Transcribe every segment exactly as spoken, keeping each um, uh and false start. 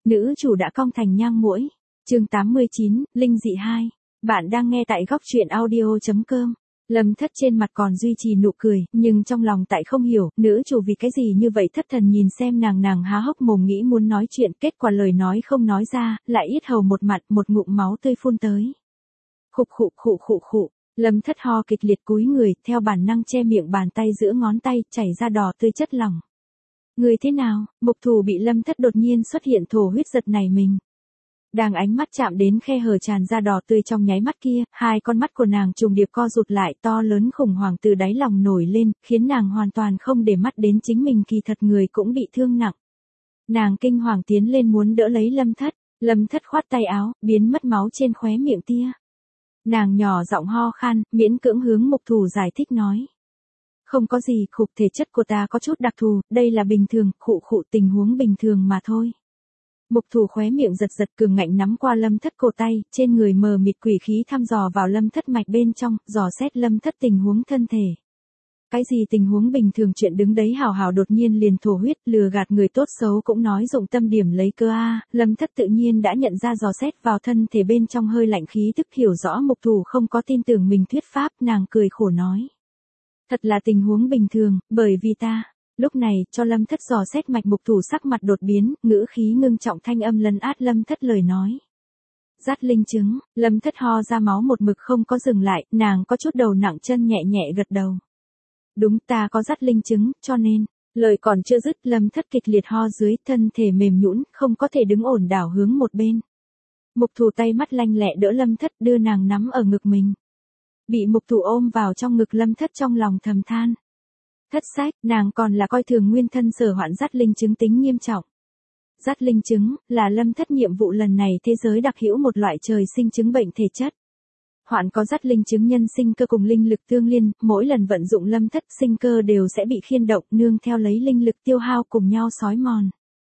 Nữ chủ đã cong thành nhang muỗi. Chương tám mươi chín, Linh dị hai. Bạn đang nghe tại góc truyện audio chấm com. Lâm Thất trên mặt còn duy trì nụ cười, nhưng trong lòng tại không hiểu, nữ chủ vì cái gì như vậy. Thất Thần nhìn xem nàng, nàng há hốc mồm nghĩ muốn nói chuyện, kết quả lời nói không nói ra, lại yết hầu một mặt, một ngụm máu tươi phun tới. Khục khụ khụ khụ khụ, Lâm Thất ho kịch liệt cúi người, theo bản năng che miệng, bàn tay giữa ngón tay chảy ra đỏ tươi chất lỏng. Người thế nào? Mục Thù bị Lâm Thất đột nhiên xuất hiện thổ huyết giật nảy mình. Đang ánh mắt chạm đến khe hở tràn ra đỏ tươi trong nháy mắt kia, hai con mắt của nàng trùng điệp co rụt lại, to lớn khủng hoảng từ đáy lòng nổi lên, khiến nàng hoàn toàn không để mắt đến chính mình kỳ thật người cũng bị thương nặng. Nàng kinh hoàng tiến lên muốn đỡ lấy Lâm Thất, Lâm Thất khoát tay áo, biến mất máu trên khóe miệng tia. Nàng nhỏ giọng ho khan, miễn cưỡng hướng Mục Thù giải thích nói. Không có gì, khục, thể chất của ta có chút đặc thù, đây là bình thường, khụ khụ, tình huống bình thường mà thôi. Mục Thù khóe miệng giật giật, cường ngạnh nắm qua Lâm Thất cổ tay, trên người mờ mịt quỷ khí thăm dò vào Lâm Thất mạch bên trong, dò xét Lâm Thất tình huống thân thể. Cái gì tình huống bình thường, chuyện đứng đấy hào hào đột nhiên liền thổ huyết, lừa gạt người tốt xấu cũng nói dụng tâm điểm lấy cơ a. Lâm Thất tự nhiên đã nhận ra dò xét vào thân thể bên trong hơi lạnh khí tức, hiểu rõ Mục Thù không có tin tưởng mình thuyết pháp, nàng cười khổ nói. Thật là tình huống bình thường, bởi vì ta. Lúc này, cho Lâm Thất dò xét mạch. Mục Thù sắc mặt đột biến, ngữ khí ngưng trọng, thanh âm lấn át Lâm Thất lời nói. Dắt linh chứng, Lâm Thất ho ra máu một mực không có dừng lại, nàng có chút đầu nặng chân nhẹ nhẹ gật đầu. Đúng, ta có dắt linh chứng, cho nên, lời còn chưa dứt, Lâm Thất kịch liệt ho dưới, thân thể mềm nhũn, không có thể đứng ổn, đảo hướng một bên. Mục Thù tay mắt lanh lẹ đỡ Lâm Thất, đưa nàng nắm ở ngực mình. Bị Mục Thù ôm vào trong ngực, Lâm Thất trong lòng thầm than. Thất sách, nàng còn là coi thường nguyên thân sở hoạn dắt linh chứng tính nghiêm trọng. Dắt linh chứng, là Lâm Thất nhiệm vụ lần này thế giới đặc hữu một loại trời sinh chứng bệnh thể chất. Hoạn có dắt linh chứng nhân sinh cơ cùng linh lực tương liên, mỗi lần vận dụng Lâm Thất sinh cơ đều sẽ bị khiên động, nương theo lấy linh lực tiêu hao cùng nhau xói mòn.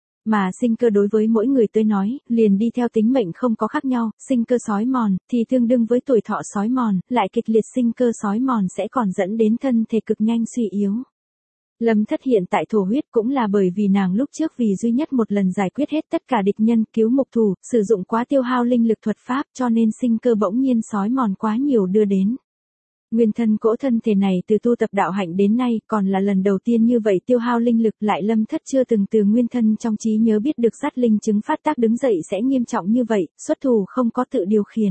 Mà sinh cơ đối với mỗi người tới nói, liền đi theo tính mệnh không có khác nhau, sinh cơ xói mòn, thì tương đương với tuổi thọ xói mòn, lại kịch liệt sinh cơ xói mòn sẽ còn dẫn đến thân thể cực nhanh suy yếu. Lâm Thất hiện tại thổ huyết cũng là bởi vì nàng lúc trước vì duy nhất một lần giải quyết hết tất cả địch nhân, cứu Mục Thù, sử dụng quá tiêu hao linh lực thuật pháp, cho nên sinh cơ bỗng nhiên xói mòn quá nhiều đưa đến. Nguyên thân cỗ thân thể này từ tu tập đạo hạnh đến nay còn là lần đầu tiên như vậy tiêu hao linh lực, lại Lâm Thất chưa từng từ nguyên thân trong trí nhớ biết được dắt linh chứng phát tác đứng dậy sẽ nghiêm trọng như vậy, xuất thủ không có tự điều khiển.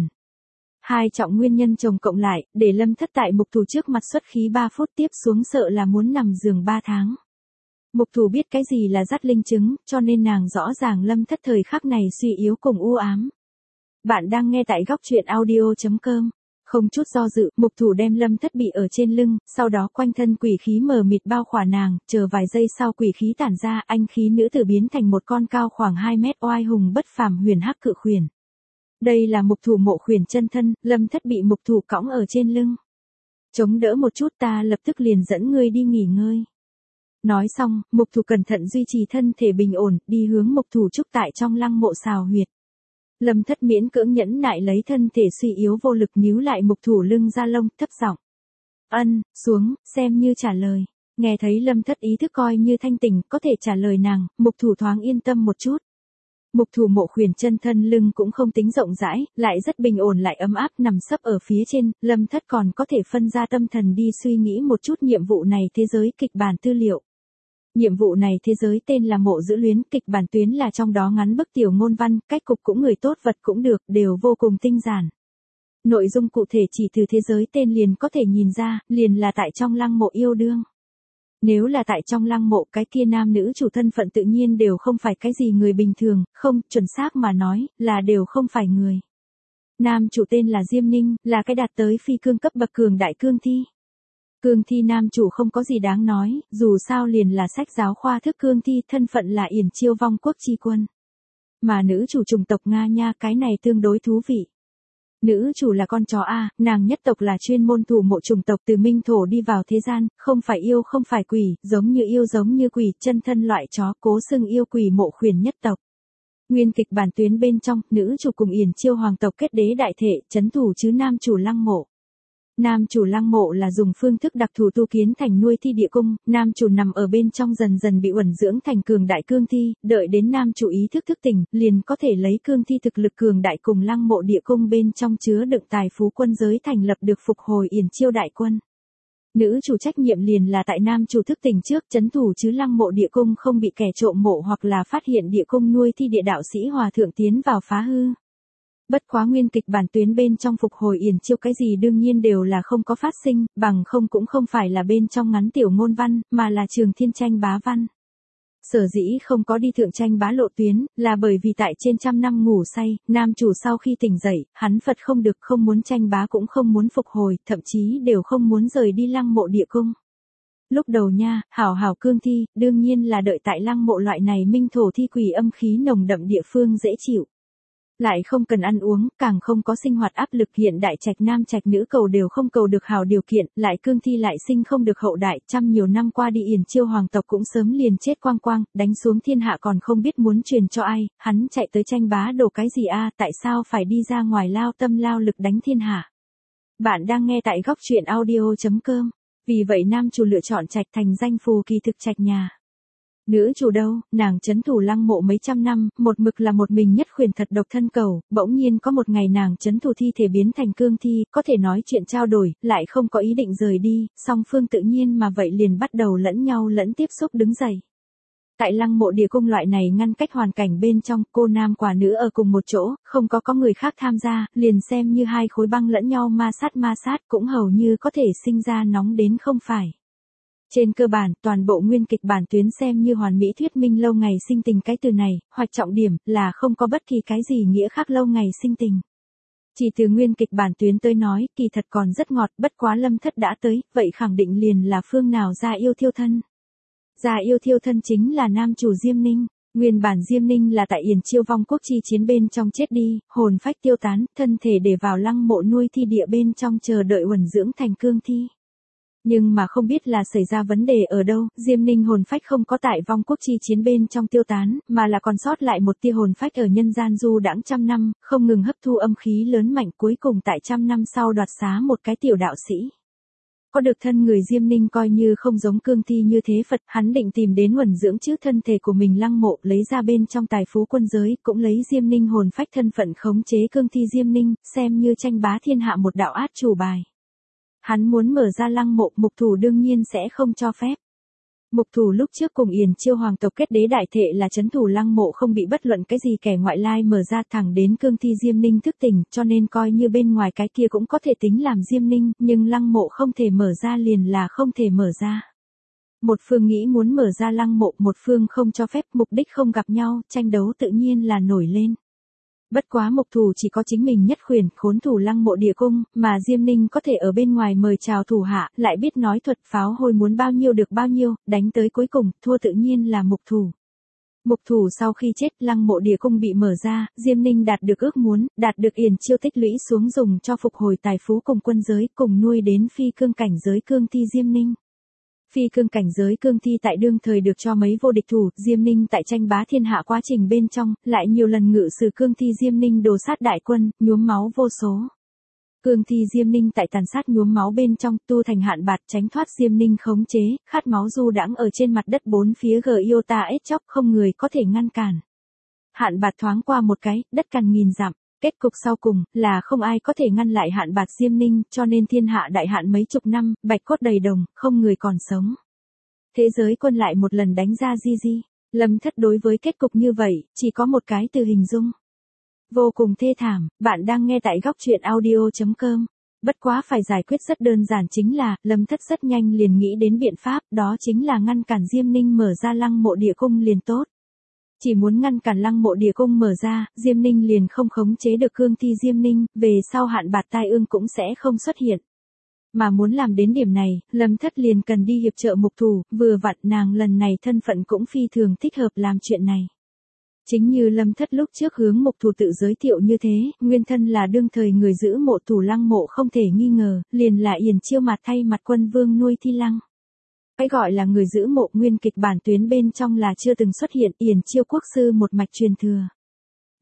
Hai trọng nguyên nhân chồng cộng lại, để Lâm Thất tại Mục Thù trước mặt xuất khí ba phút tiếp xuống sợ là muốn nằm giường ba tháng. Mục Thù biết cái gì là dắt linh chứng, cho nên nàng rõ ràng Lâm Thất thời khắc này suy yếu cùng u ám. Bạn đang nghe tại góc truyện audio chấm com. Không chút do dự, Mục Thù đem Lâm Thất bị ở trên lưng, sau đó quanh thân quỷ khí mờ mịt bao khỏa nàng, chờ vài giây sau quỷ khí tản ra, anh khí nữ tử biến thành một con cao khoảng hai mét oai hùng bất phàm huyền hắc cự khuyển. Đây là Mục Thù mộ khuyển chân thân, Lâm Thất bị Mục Thù cõng ở trên lưng. Chống đỡ một chút, ta lập tức liền dẫn ngươi đi nghỉ ngơi. Nói xong, Mục Thù cẩn thận duy trì thân thể bình ổn, đi hướng Mục Thù trúc tại trong lăng mộ xào huyệt. Lâm Thất miễn cưỡng nhẫn nại lấy thân thể suy yếu vô lực níu lại Mục Thù lưng ra lông, thấp giọng. Ân, xuống, xem như trả lời. Nghe thấy Lâm Thất ý thức coi như thanh tỉnh, có thể trả lời nàng, Mục Thù thoáng yên tâm một chút. Mục Thù mộ khuyển chân thân lưng cũng không tính rộng rãi, lại rất bình ổn lại ấm áp nằm sấp ở phía trên, Lâm Thất còn có thể phân ra tâm thần đi suy nghĩ một chút nhiệm vụ này thế giới kịch bản tư liệu. Nhiệm vụ này thế giới tên là mộ giữ luyến, kịch bản tuyến là trong đó ngắn bức tiểu ngôn văn, cách cục cũng người tốt vật cũng được, đều vô cùng tinh giản. Nội dung cụ thể chỉ từ thế giới tên liền có thể nhìn ra, liền là tại trong lăng mộ yêu đương. Nếu là tại trong lăng mộ, cái kia nam nữ chủ thân phận tự nhiên đều không phải cái gì người bình thường, không, chuẩn xác mà nói, là đều không phải người. Nam chủ tên là Diêm Ninh, là cái đạt tới phi cương cấp bậc cường đại cương thi. Cương thi nam chủ không có gì đáng nói, dù sao liền là sách giáo khoa thức cương thi, thân phận là Yển Chiêu vong quốc chi quân. Mà nữ chủ chủng tộc Nga nha, cái này tương đối thú vị. Nữ chủ là con chó A, nàng nhất tộc là chuyên môn thủ mộ chủng tộc từ minh thổ đi vào thế gian, không phải yêu không phải quỷ, giống như yêu giống như quỷ, chân thân loại chó, cố xưng yêu quỷ mộ khuyển nhất tộc. Nguyên kịch bản tuyến bên trong, nữ chủ cùng Yển Chiêu hoàng tộc kết đế đại thể, chấn thủ chứ nam chủ lăng mộ. Nam chủ lăng mộ là dùng phương thức đặc thù tu kiến thành nuôi thi địa cung, nam chủ nằm ở bên trong dần dần bị uẩn dưỡng thành cường đại cương thi, đợi đến nam chủ ý thức thức tỉnh, liền có thể lấy cương thi thực lực cường đại cùng lăng mộ địa cung bên trong chứa đựng tài phú quân giới thành lập được phục hồi Yển Chiêu đại quân. Nữ chủ trách nhiệm liền là tại nam chủ thức tỉnh trước trấn thủ chứ lăng mộ địa cung không bị kẻ trộm mộ hoặc là phát hiện địa cung nuôi thi địa đạo sĩ hòa thượng tiến vào phá hư. Bất quá nguyên kịch bản tuyến bên trong phục hồi Yển Chiêu cái gì đương nhiên đều là không có phát sinh, bằng không cũng không phải là bên trong ngắn tiểu ngôn văn, mà là trường thiên tranh bá văn. Sở dĩ không có đi thượng tranh bá lộ tuyến, là bởi vì tại trên trăm năm ngủ say, nam chủ sau khi tỉnh dậy, hắn Phật không được không muốn tranh bá cũng không muốn phục hồi, thậm chí đều không muốn rời đi lăng mộ địa cung. Lúc đầu nha, hảo hảo cương thi, đương nhiên là đợi tại lăng mộ loại này minh thổ thi quỷ âm khí nồng đậm địa phương dễ chịu. Lại không cần ăn uống, càng không có sinh hoạt áp lực hiện đại trạch nam trạch nữ cầu đều không cầu được hảo điều kiện, lại cương thi lại sinh không được hậu đại, trăm nhiều năm qua đi Yển Chiêu hoàng tộc cũng sớm liền chết quang quang, đánh xuống thiên hạ còn không biết muốn truyền cho ai, hắn chạy tới tranh bá đồ cái gì a, tại sao phải đi ra ngoài lao tâm lao lực đánh thiên hạ. Bạn đang nghe tại góc truyện audio chấm com, vì vậy nam chủ lựa chọn trạch thành danh phù kỳ thực trạch nhà. Nữ chủ đâu, nàng trấn thủ lăng mộ mấy trăm năm, một mực là một mình nhất khuyển thật độc thân cầu, bỗng nhiên có một ngày nàng trấn thủ thi thể biến thành cương thi, có thể nói chuyện trao đổi, lại không có ý định rời đi, song phương tự nhiên mà vậy liền bắt đầu lẫn nhau lẫn tiếp xúc đứng dậy. Tại lăng mộ địa cung loại này ngăn cách hoàn cảnh bên trong, cô nam quả nữ ở cùng một chỗ, không có có người khác tham gia, liền xem như hai khối băng lẫn nhau ma sát ma sát cũng hầu như có thể sinh ra nóng đến không phải. Trên cơ bản, toàn bộ nguyên kịch bản tuyến xem như hoàn mỹ thuyết minh lâu ngày sinh tình cái từ này, hoặc trọng điểm là không có bất kỳ cái gì nghĩa khác lâu ngày sinh tình. Chỉ từ nguyên kịch bản tuyến tới nói, kỳ thật còn rất ngọt, bất quá Lâm Thất đã tới, vậy khẳng định liền là phương nào gia yêu thiêu thân. Gia yêu thiêu thân chính là nam chủ Diêm Ninh. Nguyên bản Diêm Ninh là tại Yển Chiêu vong quốc chi chiến bên trong chết đi, hồn phách tiêu tán, thân thể để vào lăng mộ nuôi thi địa bên trong chờ đợi uẩn dưỡng thành cương thi. Nhưng mà không biết là xảy ra vấn đề ở đâu, Diêm Ninh hồn phách không có tại vong quốc chi chiến bên trong tiêu tán, mà là còn sót lại một tia hồn phách ở nhân gian du đãng trăm năm, không ngừng hấp thu âm khí lớn mạnh cuối cùng tại trăm năm sau đoạt xá một cái tiểu đạo sĩ. Có được thân người Diêm Ninh coi như không giống cương thi như thế Phật, hắn định tìm đến uẩn dưỡng trước thân thể của mình lăng mộ, lấy ra bên trong tài phú quân giới, cũng lấy Diêm Ninh hồn phách thân phận khống chế cương thi Diêm Ninh, xem như tranh bá thiên hạ một đạo át chủ bài. Hắn muốn mở ra lăng mộ, mục thủ đương nhiên sẽ không cho phép. Mục thủ lúc trước cùng Yển Chiêu hoàng tộc kết đế đại thệ là trấn thủ lăng mộ không bị bất luận cái gì kẻ ngoại lai mở ra thẳng đến cương thi Diêm Ninh thức tỉnh, cho nên coi như bên ngoài cái kia cũng có thể tính làm Diêm Ninh, nhưng lăng mộ không thể mở ra liền là không thể mở ra. Một phương nghĩ muốn mở ra lăng mộ, một phương không cho phép, mục đích không gặp nhau, tranh đấu tự nhiên là nổi lên. Bất quá mục thủ chỉ có chính mình nhất khuyển, khốn thủ lăng mộ địa cung, mà Diêm Ninh có thể ở bên ngoài mời chào thủ hạ, lại biết nói thuật pháo hôi muốn bao nhiêu được bao nhiêu, đánh tới cuối cùng, thua tự nhiên là mục thủ. Mục thủ sau khi chết, lăng mộ địa cung bị mở ra, Diêm Ninh đạt được ước muốn, đạt được Yển Chiêu tích lũy xuống dùng cho phục hồi tài phú cùng quân giới, cùng nuôi đến phi cương cảnh giới cương thi Diêm Ninh. Phi cương cảnh giới cương thi tại đương thời được cho mấy vô địch thủ, Diêm Ninh tại tranh bá thiên hạ quá trình bên trong, lại nhiều lần ngự sử cương thi Diêm Ninh đồ sát đại quân, nhuốm máu vô số. Cương thi Diêm Ninh tại tàn sát nhuốm máu bên trong, tu thành hạn bạt tránh thoát Diêm Ninh khống chế, khát máu du đãng ở trên mặt đất bốn phía gờ yêu ta ết chóc không người có thể ngăn cản. Hạn bạt thoáng qua một cái, đất cằn nghìn dặm. Kết cục sau cùng là không ai có thể ngăn lại hạn bạt Diêm Ninh, cho nên thiên hạ đại hạn mấy chục năm, bạch cốt đầy đồng, không người còn sống. Thế giới quân lại một lần đánh ra di di. Lâm Thất đối với kết cục như vậy, chỉ có một cái từ hình dung. Vô cùng thê thảm, bạn đang nghe tại góc truyện audio chấm com. Bất quá phải giải quyết rất đơn giản chính là, Lâm Thất rất nhanh liền nghĩ đến biện pháp, đó chính là ngăn cản Diêm Ninh mở ra lăng mộ địa cung liền tốt. Chỉ muốn ngăn cản lăng mộ địa cung mở ra, Diêm Ninh liền không khống chế được cương thi Diêm Ninh, về sau hạn bạt tai ương cũng sẽ không xuất hiện. Mà muốn làm đến điểm này, Lâm Thất liền cần đi hiệp trợ mục thủ, vừa vặn nàng lần này thân phận cũng phi thường thích hợp làm chuyện này. Chính như Lâm Thất lúc trước hướng mục thủ tự giới thiệu như thế, nguyên thân là đương thời người giữ mộ thủ lăng mộ không thể nghi ngờ, liền là Yển Chiêu mặt thay mặt quân vương nuôi thi lăng. Cái gọi là người giữ mộ nguyên kịch bản tuyến bên trong là chưa từng xuất hiện, Yển Chiêu quốc sư một mạch truyền thừa.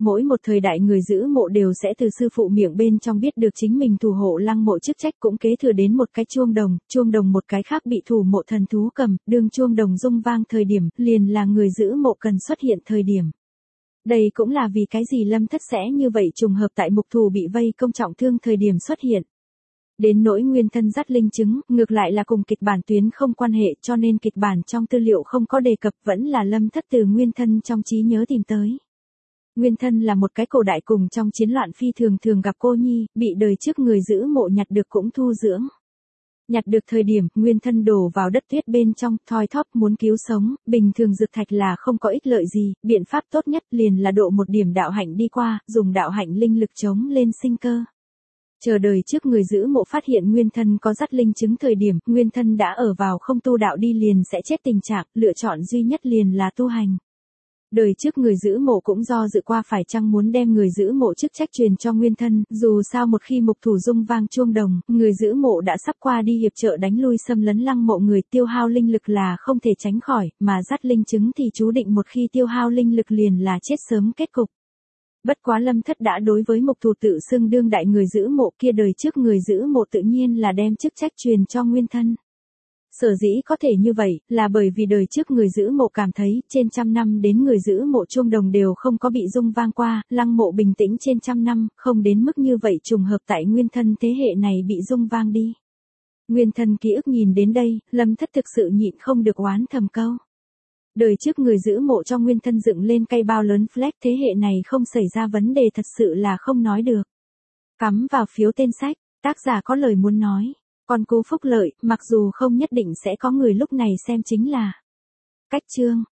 mỗi một thời đại người giữ mộ đều sẽ từ sư phụ miệng bên trong biết được chính mình thủ hộ lăng mộ chức trách, cũng kế thừa đến một cái chuông đồng, chuông đồng một cái khác bị thủ mộ thần thú cầm, đương chuông đồng rung vang thời điểm, liền là người giữ mộ cần xuất hiện thời điểm. Đây cũng là vì cái gì Lâm Thất sẽ như vậy trùng hợp tại mục thù bị vây công trọng thương thời điểm xuất hiện. Đến nỗi nguyên thân dắt linh chứng, ngược lại là cùng kịch bản tuyến không quan hệ, cho nên kịch bản trong tư liệu không có đề cập, vẫn là Lâm Thất từ nguyên thân trong trí nhớ tìm tới. Nguyên thân là một cái cổ đại cùng trong chiến loạn phi thường thường gặp cô nhi, bị đời trước người giữ mộ nhặt được cũng thu dưỡng. Nhặt được thời điểm, nguyên thân đổ vào đất tuyết bên trong, thoi thóp muốn cứu sống, bình thường dược thạch là không có ích lợi gì, biện pháp tốt nhất liền là độ một điểm đạo hạnh đi qua, dùng đạo hạnh linh lực chống lên sinh cơ. Chờ đời trước người giữ mộ phát hiện nguyên thân có dắt linh chứng thời điểm, nguyên thân đã ở vào không tu đạo đi liền sẽ chết tình trạng, lựa chọn duy nhất liền là tu hành. Đời trước người giữ mộ cũng do dự qua phải chăng muốn đem người giữ mộ chức trách truyền cho nguyên thân, dù sao một khi mục thủ rung vang chuông đồng, người giữ mộ đã sắp qua đi hiệp trợ đánh lui xâm lấn lăng mộ người, tiêu hao linh lực là không thể tránh khỏi, mà dắt linh chứng thì chú định một khi tiêu hao linh lực liền là chết sớm kết cục. Bất quá Lâm Thất đã đối với mục thủ tự xưng đương đại người giữ mộ kia, đời trước người giữ mộ tự nhiên là đem chức trách truyền cho nguyên thân. Sở dĩ có thể như vậy, là bởi vì đời trước người giữ mộ cảm thấy, trên trăm năm đến người giữ mộ chuông đồng đều không có bị rung vang qua, lăng mộ bình tĩnh trên trăm năm, không đến mức như vậy trùng hợp tại nguyên thân thế hệ này bị rung vang đi. Nguyên thân ký ức nhìn đến đây, Lâm Thất thực sự nhịn không được oán thầm câu. Đời trước người giữ mộ cho nguyên thân dựng lên cây bao lớn flag, thế hệ này không xảy ra vấn đề thật sự là không nói được. Cắm vào phiếu tên sách, tác giả có lời muốn nói. Còn Cố Phúc Lợi, mặc dù không nhất định sẽ có người lúc này xem chính là cách chương.